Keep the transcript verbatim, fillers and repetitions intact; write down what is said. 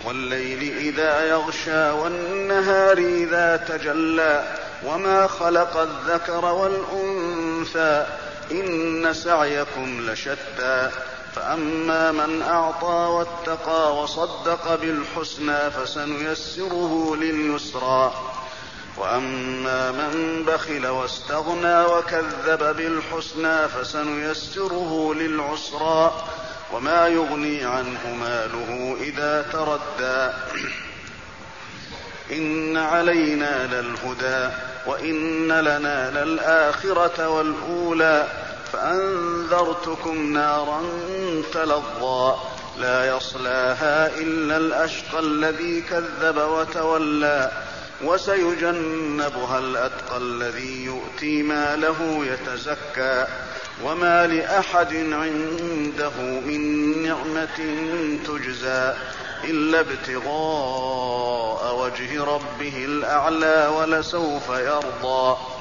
والليل إذا يغشى والنهار إذا تجلى وما خلق الذكر والأنثى إن سعيكم لشتى فأما من أعطى واتقى وصدق بالحسنى فسنيسره لليسرى وأما من بخل واستغنى وكذب بالحسنى فسنيسره للعسرى وما يغني عنه ماله إذا تردى إن علينا للهدى وإن لنا للآخرة والأولى فأنذرتكم نارا تلظى لا يصلاها إلا الأشقى الذي كذب وتولى وسيجنبها الأتقى الذي يؤتي ماله يتزكى وما لأحد عنده من نعمة تجزى إلا ابتغاء وجه ربه الأعلى ولسوف يرضى